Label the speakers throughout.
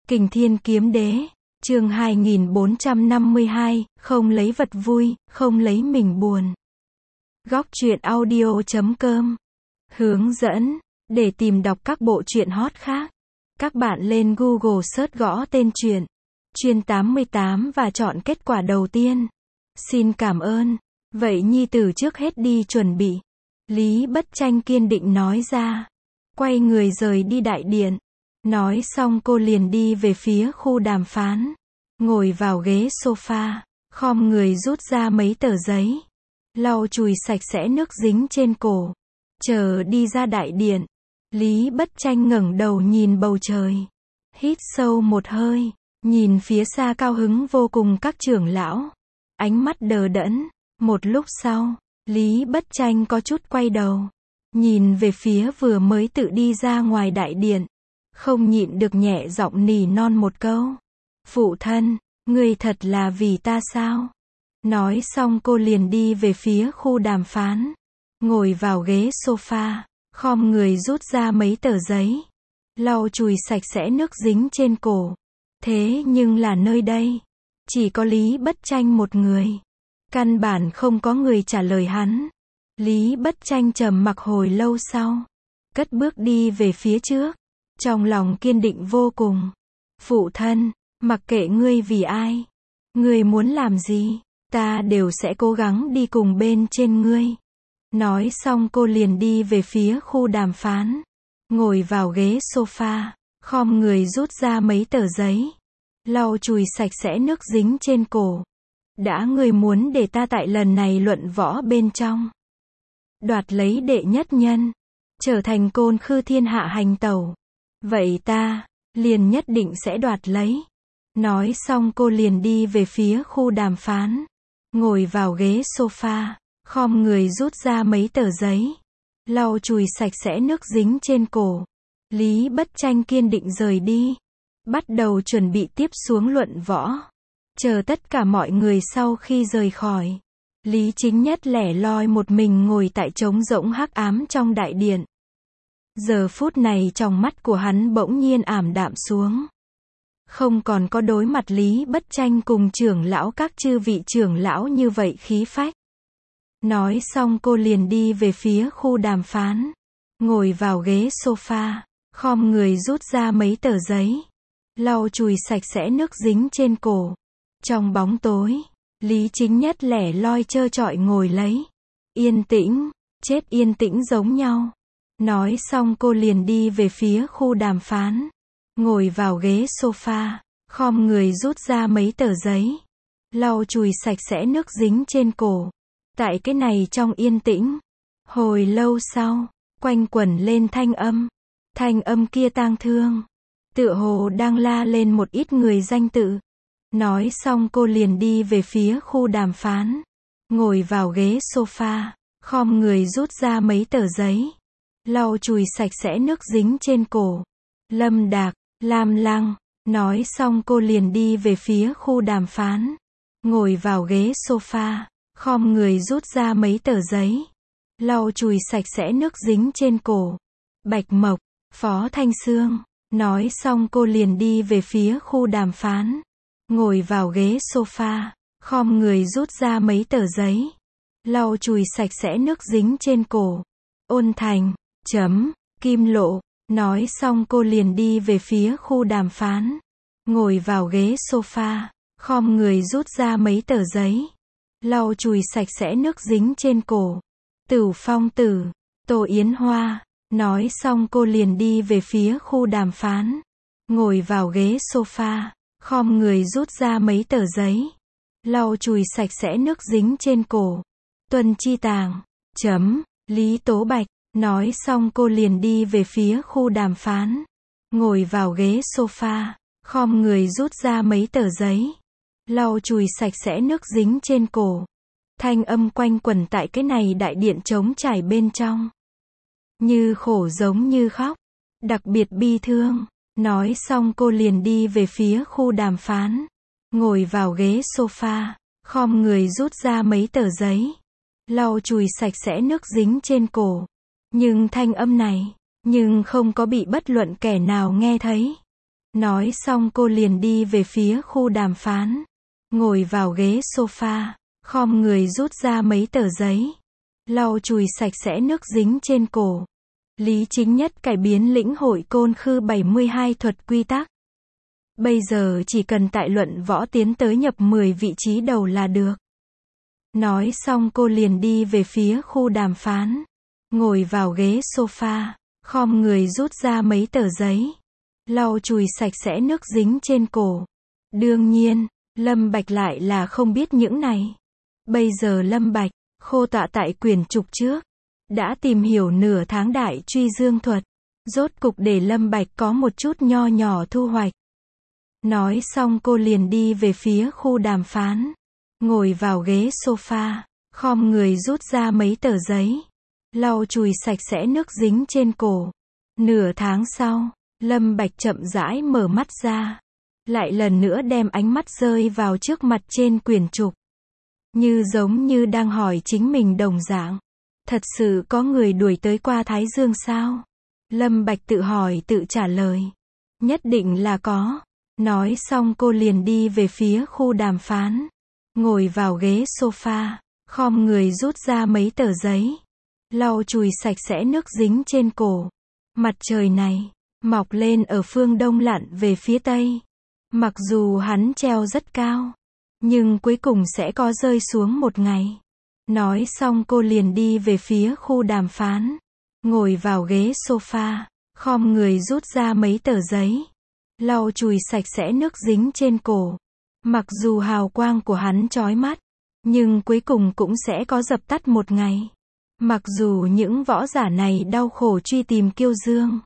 Speaker 1: Kình Thiên Kiếm Đế, chương 2452, không lấy vật vui, không lấy mình buồn. Góc truyện audio.com hướng dẫn, để tìm đọc các bộ truyện hot khác. Các bạn lên Google search gõ tên truyện Chuyên 88 và chọn kết quả đầu tiên. Xin cảm ơn. Vậy nhi tử trước hết đi chuẩn bị. Lý Bất Tranh kiên định nói ra. Quay người rời đi đại điện. Nói xong cô liền đi về phía khu đàm phán. Ngồi vào ghế sofa, khom người rút ra mấy tờ giấy. Lau chùi sạch sẽ nước dính trên cổ. Chờ đi ra đại điện. Lý Bất Tranh ngẩng đầu nhìn bầu trời. Hít sâu một hơi. Nhìn phía xa cao hứng vô cùng các trưởng lão. Ánh mắt đờ đẫn. Một lúc sau, Lý Bất Tranh có chút quay đầu. Nhìn về phía vừa mới tự đi ra ngoài đại điện. Không nhịn được nhẹ giọng nỉ non một câu. Phụ thân, ngươi thật là vì ta sao? Nói xong cô liền đi về phía khu đàm phán. Ngồi vào ghế sofa, khom người rút ra mấy tờ giấy. Lau chùi sạch sẽ nước dính trên cổ. Thế nhưng là nơi đây, chỉ có Lý Bất Tranh một người. Căn bản không có người trả lời hắn. Lý Bất Tranh trầm mặc hồi lâu sau. Cất bước đi về phía trước. Trong lòng kiên định vô cùng. Phụ thân, mặc kệ ngươi vì ai, ngươi muốn làm gì, ta đều sẽ cố gắng đi cùng bên trên ngươi. Nói xong cô liền đi về phía khu đàm phán. Ngồi vào ghế sofa, khom người rút ra mấy tờ giấy. Lau chùi sạch sẽ nước dính trên cổ. Đã ngươi muốn để ta tại lần này luận võ bên trong đoạt lấy đệ nhất nhân, trở thành côn khư thiên hạ hành tẩu, vậy ta liền nhất định sẽ đoạt lấy. Nói xong cô liền đi về phía khu đàm phán. Ngồi vào ghế sofa, khom người rút ra mấy tờ giấy. Lau chùi sạch sẽ nước dính trên cổ. Lý Bất Tranh kiên định rời đi. Bắt đầu chuẩn bị tiếp xuống luận võ. Chờ tất cả mọi người sau khi rời khỏi. Lý Chính Nhất lẻ loi một mình ngồi tại trống rỗng hắc ám trong đại điện. Giờ phút này trong mắt của hắn bỗng nhiên ảm đạm xuống. Không còn có đối mặt Lý Bất Tranh cùng trưởng lão các chư vị trưởng lão như vậy khí phách. Nói xong cô liền đi về phía khu đàm phán. Ngồi vào ghế sofa, khom người rút ra mấy tờ giấy. Lau chùi sạch sẽ nước dính trên cổ. Trong bóng tối, Lý Chính Nhất lẻ loi trơ trọi ngồi lấy. Yên tĩnh, chết yên tĩnh giống nhau. Nói xong cô liền đi về phía khu đàm phán. Ngồi vào ghế sofa, khom người rút ra mấy tờ giấy. Lau chùi sạch sẽ nước dính trên cổ. Tại cái này trong yên tĩnh. Hồi lâu sau, quanh quẩn lên thanh âm. Thanh âm kia tang thương. Tựa hồ đang la lên một ít người danh tự. Nói xong cô liền đi về phía khu đàm phán. Ngồi vào ghế sofa, khom người rút ra mấy tờ giấy. Lau chùi sạch sẽ nước dính trên cổ. Lâm Đạc, Lam Lăng. Nói xong cô liền đi về phía khu đàm phán. Ngồi vào ghế sofa, khom người rút ra mấy tờ giấy. Lau chùi sạch sẽ nước dính trên cổ. Bạch Mộc, Phó Thanh Sương. Nói xong cô liền đi về phía khu đàm phán. Ngồi vào ghế sofa, khom người rút ra mấy tờ giấy. Lau chùi sạch sẽ nước dính trên cổ. Ôn Thành, Kim Lộ. Nói xong cô liền đi về phía khu đàm phán. Ngồi vào ghế sofa, khom người rút ra mấy tờ giấy. Lau chùi sạch sẽ nước dính trên cổ. Tửu Phong Tử, Tô Yến Hoa. Nói xong cô liền đi về phía khu đàm phán. Ngồi vào ghế sofa, khom người rút ra mấy tờ giấy. Lau chùi sạch sẽ nước dính trên cổ. Tuân Chi Tàng, Lý Tố Bạch. Nói xong cô liền đi về phía khu đàm phán. Ngồi vào ghế sofa, khom người rút ra mấy tờ giấy. Lau chùi sạch sẽ nước dính trên cổ. Thanh âm quanh quẩn tại cái này đại điện trống trải bên trong. Như khổ giống như khóc. Đặc biệt bi thương. Nói xong cô liền đi về phía khu đàm phán. Ngồi vào ghế sofa, khom người rút ra mấy tờ giấy. Lau chùi sạch sẽ nước dính trên cổ. Nhưng thanh âm này, nhưng không có bị bất luận kẻ nào nghe thấy. Nói xong cô liền đi về phía khu đàm phán. Ngồi vào ghế sofa, khom người rút ra mấy tờ giấy. Lau chùi sạch sẽ nước dính trên cổ. Lý Chính Nhất cải biến lĩnh hội côn khư 72 thuật quy tắc. Bây giờ chỉ cần tại luận võ tiến tới nhập 10 vị trí đầu là được. Nói xong cô liền đi về phía khu đàm phán. Ngồi vào ghế sofa, khom người rút ra mấy tờ giấy. Lau chùi sạch sẽ nước dính trên cổ. Đương nhiên, Lâm Bạch lại là không biết những này. Bây giờ Lâm Bạch, khô tọa tại quyển trục trước. Đã tìm hiểu nửa tháng đại truy dương thuật. Rốt cục để Lâm Bạch có một chút nho nhỏ thu hoạch. Nói xong cô liền đi về phía khu đàm phán. Ngồi vào ghế sofa, khom người rút ra mấy tờ giấy. Lau chùi sạch sẽ nước dính trên cổ. Nửa tháng sau, Lâm Bạch chậm rãi mở mắt ra. Lại lần nữa đem ánh mắt rơi vào trước mặt trên quyển trục. Như giống như đang hỏi chính mình đồng dạng. Thật sự có người đuổi tới qua Thái Dương sao? Lâm Bạch tự hỏi tự trả lời. Nhất định là có. Nói xong cô liền đi về phía khu đàm phán. Ngồi vào ghế sofa, khom người rút ra mấy tờ giấy. Lau chùi sạch sẽ nước dính trên cổ. Mặt trời này, mọc lên ở phương đông lặn về phía tây. Mặc dù hắn treo rất cao, nhưng cuối cùng sẽ có rơi xuống một ngày. Nói xong cô liền đi về phía khu đàm phán. Ngồi vào ghế sofa, khom người rút ra mấy tờ giấy. Lau chùi sạch sẽ nước dính trên cổ. Mặc dù hào quang của hắn chói mắt, nhưng cuối cùng cũng sẽ có dập tắt một ngày. Mặc dù những võ giả này đau khổ truy tìm Kiêu Dương,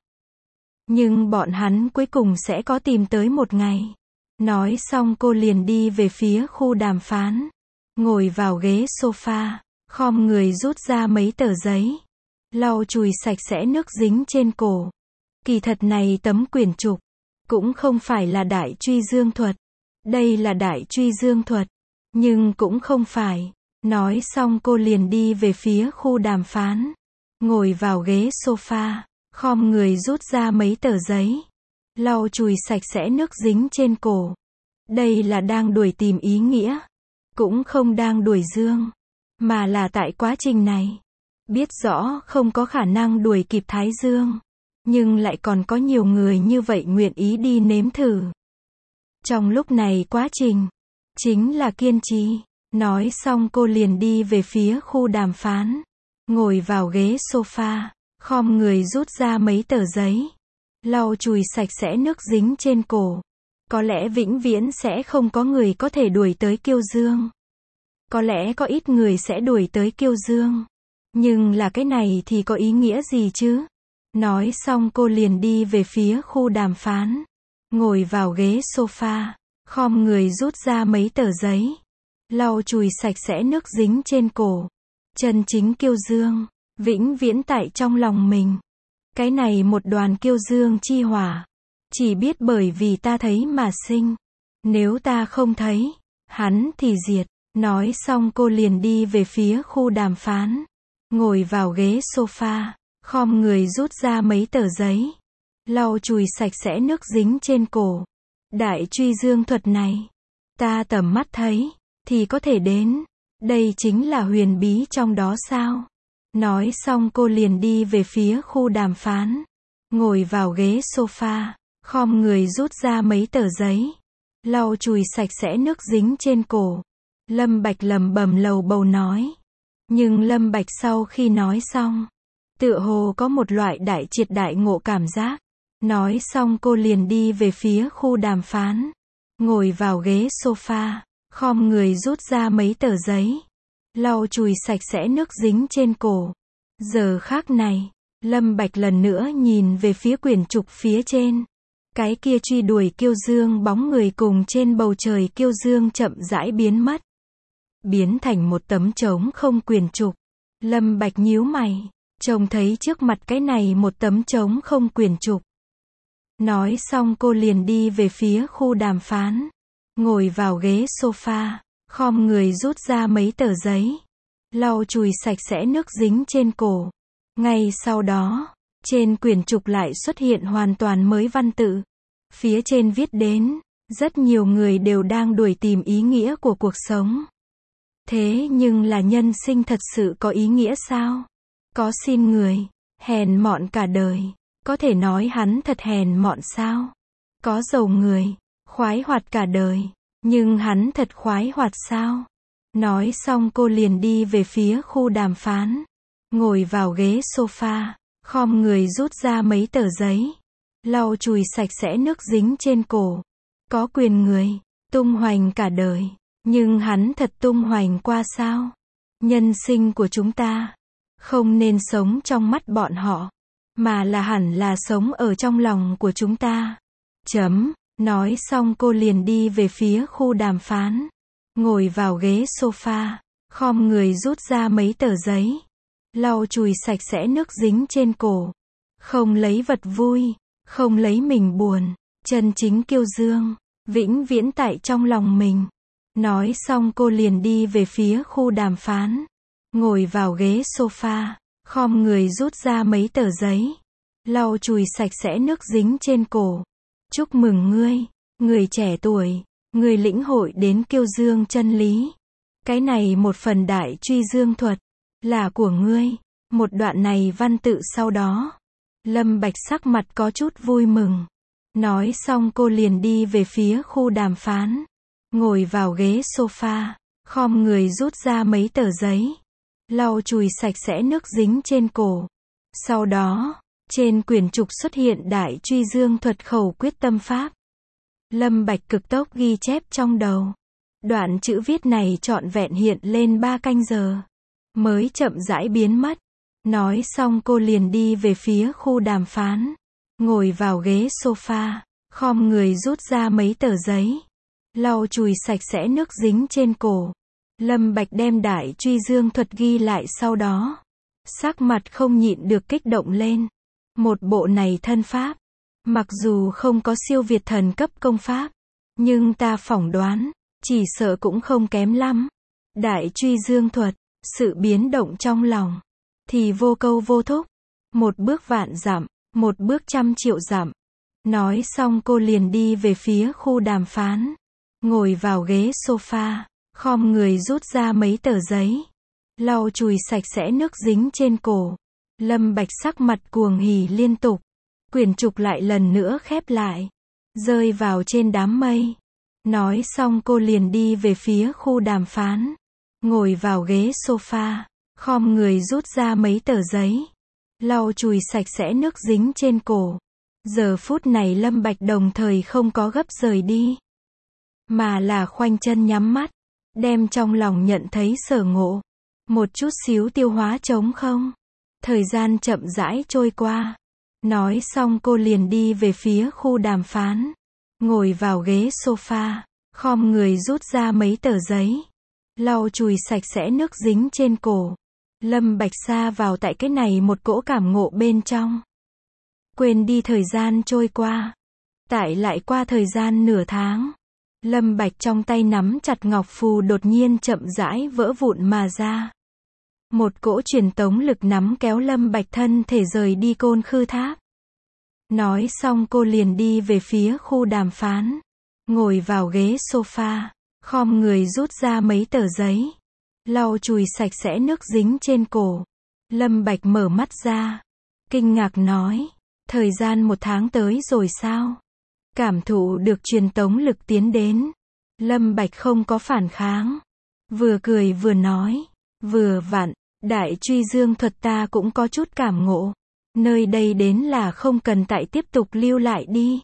Speaker 1: nhưng bọn hắn cuối cùng sẽ có tìm tới một ngày. Nói xong cô liền đi về phía khu đàm phán. Ngồi vào ghế sofa, khom người rút ra mấy tờ giấy. Lau chùi sạch sẽ nước dính trên cổ. Kỳ thật này tấm quyển trục cũng không phải là đại truy dương thuật. Đây là đại truy dương thuật, nhưng cũng không phải. Nói xong cô liền đi về phía khu đàm phán. Ngồi vào ghế sofa, khom người rút ra mấy tờ giấy. Lau chùi sạch sẽ nước dính trên cổ. Đây là đang đuổi tìm ý nghĩa. Cũng không đang đuổi dương. Mà là tại quá trình này. Biết rõ không có khả năng đuổi kịp Thái Dương. Nhưng lại còn có nhiều người như vậy nguyện ý đi nếm thử. Trong lúc này quá trình, chính là kiên trì. Nói xong cô liền đi về phía khu đàm phán. Ngồi vào ghế sofa, khom người rút ra mấy tờ giấy. Lau chùi sạch sẽ nước dính trên cổ. Có lẽ vĩnh viễn sẽ không có người có thể đuổi tới Kiêu Dương. Có lẽ có ít người sẽ đuổi tới Kiêu Dương. Nhưng là cái này thì có ý nghĩa gì chứ? Nói xong cô liền đi về phía khu đàm phán. Ngồi vào ghế sofa, khom người rút ra mấy tờ giấy. Lau chùi sạch sẽ nước dính trên cổ. Chân chính Kiêu Dương, vĩnh viễn tại trong lòng mình. Cái này một đoàn Kiêu Dương chi hỏa. Chỉ biết bởi vì ta thấy mà sinh. Nếu ta không thấy, hắn thì diệt. Nói xong cô liền đi về phía khu đàm phán. Ngồi vào ghế sofa, khom người rút ra mấy tờ giấy. Lau chùi sạch sẽ nước dính trên cổ. Đại truy dương thuật này, ta tầm mắt thấy, thì có thể đến. Đây chính là huyền bí trong đó sao? Nói xong cô liền đi về phía khu đàm phán. Ngồi vào ghế sofa, khom người rút ra mấy tờ giấy. Lau chùi sạch sẽ nước dính trên cổ. Lâm Bạch lẩm bẩm lầu bầu nói. Nhưng Lâm Bạch sau khi nói xong, tựa hồ có một loại đại triệt đại ngộ cảm giác. Nói xong cô liền đi về phía khu đàm phán. Ngồi vào ghế sofa, khom người rút ra mấy tờ giấy. Lau chùi sạch sẽ nước dính trên cổ. Giờ khác này, Lâm Bạch lần nữa nhìn về phía quyển trục phía trên. Cái kia truy đuổi Kiêu Dương bóng người cùng trên bầu trời Kiêu Dương chậm rãi biến mất. Biến thành một tấm trống không quyển trục. Lâm Bạch nhíu mày, trông thấy trước mặt cái này một tấm trống không quyển trục. Nói xong cô liền đi về phía khu đàm phán. Ngồi vào ghế sofa, khom người rút ra mấy tờ giấy. Lau chùi sạch sẽ nước dính trên cổ. Ngay sau đó, trên quyển trục lại xuất hiện hoàn toàn mới văn tự. Phía trên viết đến, rất nhiều người đều đang đuổi tìm ý nghĩa của cuộc sống. Thế nhưng là nhân sinh thật sự có ý nghĩa sao? Có xin người, hèn mọn cả đời. Có thể nói hắn thật hèn mọn sao? Có giàu người, khoái hoạt cả đời. Nhưng hắn thật khoái hoạt sao? Nói xong cô liền đi về phía khu đàm phán. Ngồi vào ghế sofa, khom người rút ra mấy tờ giấy. Lau chùi sạch sẽ nước dính trên cổ. Có quyền người, tung hoành cả đời. Nhưng hắn thật tung hoành qua sao? Nhân sinh của chúng ta không nên sống trong mắt bọn họ, mà là hẳn là sống ở trong lòng của chúng ta. Nói xong cô liền đi về phía khu đàm phán. Ngồi vào ghế sofa, khom người rút ra mấy tờ giấy. Lau chùi sạch sẽ nước dính trên cổ. Không lấy vật vui, không lấy mình buồn. Chân chính kiêu dương, vĩnh viễn tại trong lòng mình. Nói xong cô liền đi về phía khu đàm phán. Ngồi vào ghế sofa, khom người rút ra mấy tờ giấy. Lau chùi sạch sẽ nước dính trên cổ. Chúc mừng ngươi, người trẻ tuổi, người lĩnh hội đến kiêu dương chân lý. Cái này một phần đại truy dương thuật, là của ngươi. Một đoạn này văn tự sau đó. Lâm Bạch sắc mặt có chút vui mừng. Nói xong cô liền đi về phía khu đàm phán. Ngồi vào ghế sofa, khom người rút ra mấy tờ giấy. Lau chùi sạch sẽ nước dính trên cổ. Sau đó, trên quyển trục xuất hiện đại truy dương thuật khẩu quyết tâm pháp. Lâm Bạch cực tốc ghi chép trong đầu. Đoạn chữ viết này trọn vẹn hiện lên 3 canh giờ. Mới chậm rãi biến mất. Nói xong cô liền đi về phía khu đàm phán. Ngồi vào ghế sofa, khom người rút ra mấy tờ giấy. Lau chùi sạch sẽ nước dính trên cổ. Lâm Bạch đem đại truy dương thuật ghi lại sau đó. Sắc mặt không nhịn được kích động lên. Một bộ này thân pháp, mặc dù không có siêu việt thần cấp công pháp, nhưng ta phỏng đoán, chỉ sợ cũng không kém lắm. Đại truy dương thuật, sự biến động trong lòng, thì vô câu vô thúc. Một bước vạn dặm, một bước 100 triệu dặm. Nói xong cô liền đi về phía khu đàm phán. Ngồi vào ghế sofa, khom người rút ra mấy tờ giấy. Lau chùi sạch sẽ nước dính trên cổ. Lâm Bạch sắc mặt cuồng hỉ liên tục. Quyển trục lại lần nữa khép lại. Rơi vào trên đám mây. Nói xong cô liền đi về phía khu đàm phán. Ngồi vào ghế sofa, khom người rút ra mấy tờ giấy. Lau chùi sạch sẽ nước dính trên cổ. Giờ phút này Lâm Bạch đồng thời không có gấp rời đi, mà là khoanh chân nhắm mắt, đem trong lòng nhận thấy sở ngộ. Một chút xíu tiêu hóa trống không. Thời gian chậm rãi trôi qua. Nói xong cô liền đi về phía khu đàm phán. Ngồi vào ghế sofa, khom người rút ra mấy tờ giấy. Lau chùi sạch sẽ nước dính trên cổ. Lâm Bạch sa vào tại cái này một cỗ cảm ngộ bên trong. Quên đi thời gian trôi qua. Tại lại qua thời gian nửa tháng. Lâm Bạch trong tay nắm chặt ngọc phù đột nhiên chậm rãi vỡ vụn mà ra. Một cỗ truyền tống lực nắm kéo Lâm Bạch thân thể rời đi Côn Khư Tháp. Nói xong cô liền đi về phía khu đàm phán. Ngồi vào ghế sofa, khom người rút ra mấy tờ giấy. Lau chùi sạch sẽ nước dính trên cổ. Lâm Bạch mở mắt ra. Kinh ngạc nói. Thời gian 1 tháng tới rồi sao? Cảm thụ được truyền tống lực tiến đến. Lâm Bạch không có phản kháng. Vừa cười vừa nói. Vừa vặn, đại truy dương thuật ta cũng có chút cảm ngộ. Nơi đây đến là không cần tại tiếp tục lưu lại đi.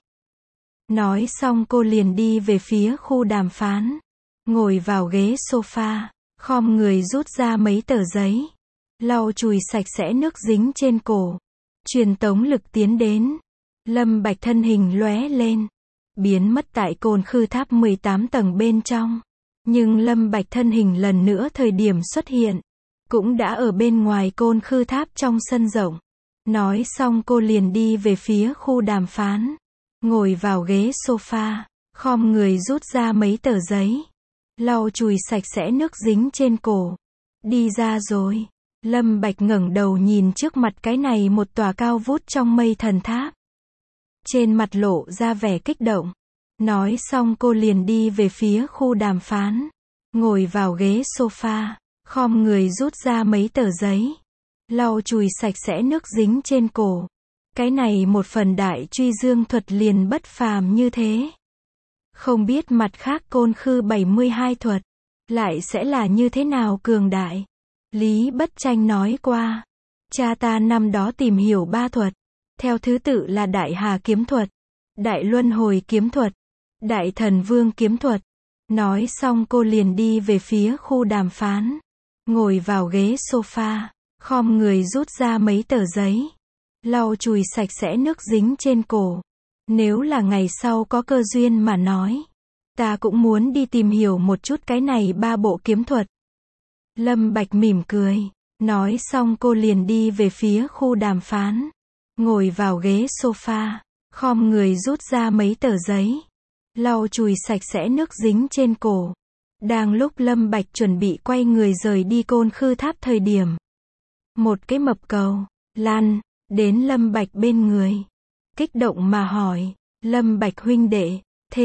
Speaker 1: Nói xong cô liền đi về phía khu đàm phán. Ngồi vào ghế sofa, khom người rút ra mấy tờ giấy. Lau chùi sạch sẽ nước dính trên cổ. Truyền tống lực tiến đến. Lâm Bạch thân hình lóe lên. Biến mất tại Côn Khư Tháp 18 tầng bên trong. Nhưng Lâm Bạch thân hình lần nữa thời điểm xuất hiện. Cũng đã ở bên ngoài Côn Khư Tháp trong sân rộng. Nói xong cô liền đi về phía khu đàm phán. Ngồi vào ghế sofa, khom người rút ra mấy tờ giấy. Lau chùi sạch sẽ nước dính trên cổ. Đi ra rồi. Lâm Bạch ngẩng đầu nhìn trước mặt cái này một tòa cao vút trong mây thần tháp. trên mặt lộ ra vẻ kích động. Nói xong cô liền đi về phía khu đàm phán. Ngồi vào ghế sofa, khom người rút ra mấy tờ giấy. Lau chùi sạch sẽ nước dính trên cổ. Cái này một phần đại truy dương thuật liền bất phàm như thế. Không biết mặt khác côn khư 72 thuật, lại sẽ là như thế nào cường đại. Lý Bất Tranh nói qua. Cha ta năm đó tìm hiểu 3 thuật. Theo thứ tự là Đại Hà kiếm thuật, Đại Luân Hồi kiếm thuật, Đại Thần Vương kiếm thuật. Nói xong cô liền đi về phía khu đàm phán. Ngồi vào ghế sofa, khom người rút ra mấy tờ giấy. Lau chùi sạch sẽ nước dính trên cổ. Nếu là ngày sau có cơ duyên mà nói, ta cũng muốn đi tìm hiểu một chút cái này 3 bộ kiếm thuật. Lâm Bạch mỉm cười. Nói xong cô liền đi về phía khu đàm phán. Ngồi vào ghế sofa, khom người rút ra mấy tờ giấy. Lau chùi sạch sẽ nước dính trên cổ. Đang lúc Lâm Bạch chuẩn bị quay người rời đi Côn Khư Tháp thời điểm, một cái mập cầu, lăn, đến Lâm Bạch bên người. Kích động mà hỏi, Lâm Bạch huynh đệ,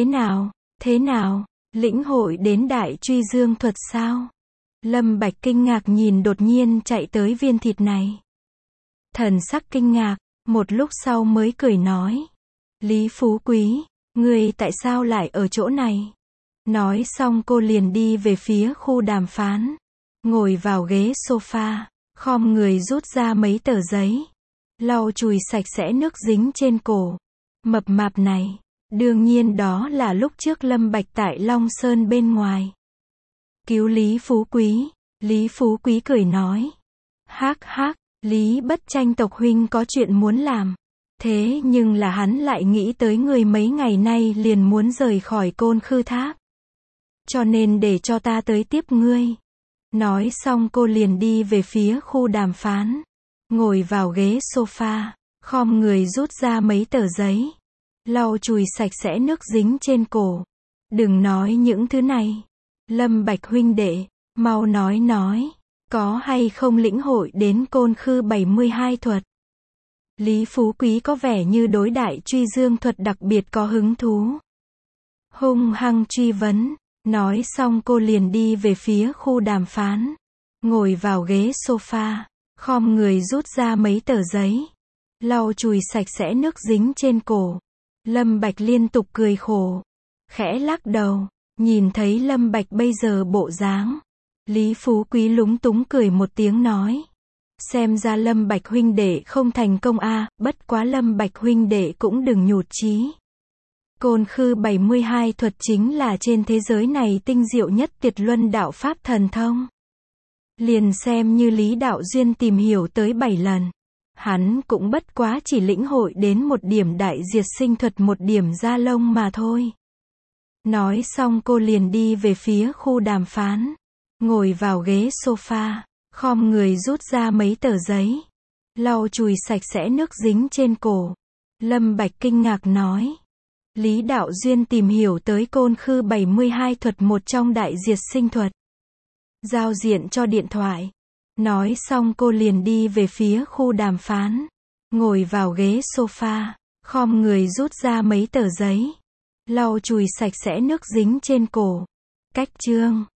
Speaker 1: thế nào, lĩnh hội đến đại truy dương thuật sao? Lâm Bạch kinh ngạc nhìn đột nhiên chạy tới viên thịt này. Thần sắc kinh ngạc, một lúc sau mới cười nói. Lý Phú Quý, ngươi tại sao lại ở chỗ này? Nói xong cô liền đi về phía khu đàm phán. Ngồi vào ghế sofa, khom người rút ra mấy tờ giấy. Lau chùi sạch sẽ nước dính trên cổ. Mập mạp này, đương nhiên đó là lúc trước Lâm Bạch tại Long Sơn bên ngoài cứu Lý Phú Quý. Lý Phú Quý cười nói. Hắc hắc, Lý Bất Tranh tộc huynh có chuyện muốn làm. Thế nhưng là hắn lại nghĩ tới người mấy ngày nay liền muốn rời khỏi Côn Khư Tháp. Cho nên để cho ta tới tiếp ngươi. Nói xong cô liền đi về phía khu đàm phán. Ngồi vào ghế sofa, khom người rút ra mấy tờ giấy. Lau chùi sạch sẽ nước dính trên cổ. Đừng nói những thứ này. Lâm Bạch huynh đệ, mau nói, có hay không lĩnh hội đến Côn Khư 72 thuật? Lý Phú Quý có vẻ như đối đại truy dương thuật đặc biệt có hứng thú. Hung hăng truy vấn. Nói xong cô liền đi về phía khu đàm phán. Ngồi vào ghế sofa, khom người rút ra mấy tờ giấy. Lau chùi sạch sẽ nước dính trên cổ. Lâm Bạch liên tục cười khổ. Khẽ lắc đầu. Nhìn thấy Lâm Bạch bây giờ bộ dáng, Lý Phú Quý lúng túng cười một tiếng nói. Xem ra Lâm Bạch huynh đệ không thành công a, bất quá Lâm Bạch huynh đệ cũng đừng nhụt chí. Côn Khư 72 thuật chính là trên thế giới này tinh diệu nhất Tuyệt Luân đạo pháp thần thông. Liền xem như Lý Đạo Duyên tìm hiểu tới 7 lần, hắn cũng bất quá chỉ lĩnh hội đến một điểm đại diệt sinh thuật, một điểm da lông mà thôi. Nói xong cô liền đi về phía khu đàm phán. Ngồi vào ghế sofa, khom người rút ra mấy tờ giấy. Lau chùi sạch sẽ nước dính trên cổ. Lâm Bạch kinh ngạc nói. Lý Đạo Duyên tìm hiểu tới Côn Khư 72 thuật, một trong đại diệt sinh thuật. Giao diện cho điện thoại. Nói xong cô liền đi về phía khu đàm phán. Ngồi vào ghế sofa, khom người rút ra mấy tờ giấy. Lau chùi sạch sẽ nước dính trên cổ. Cách chương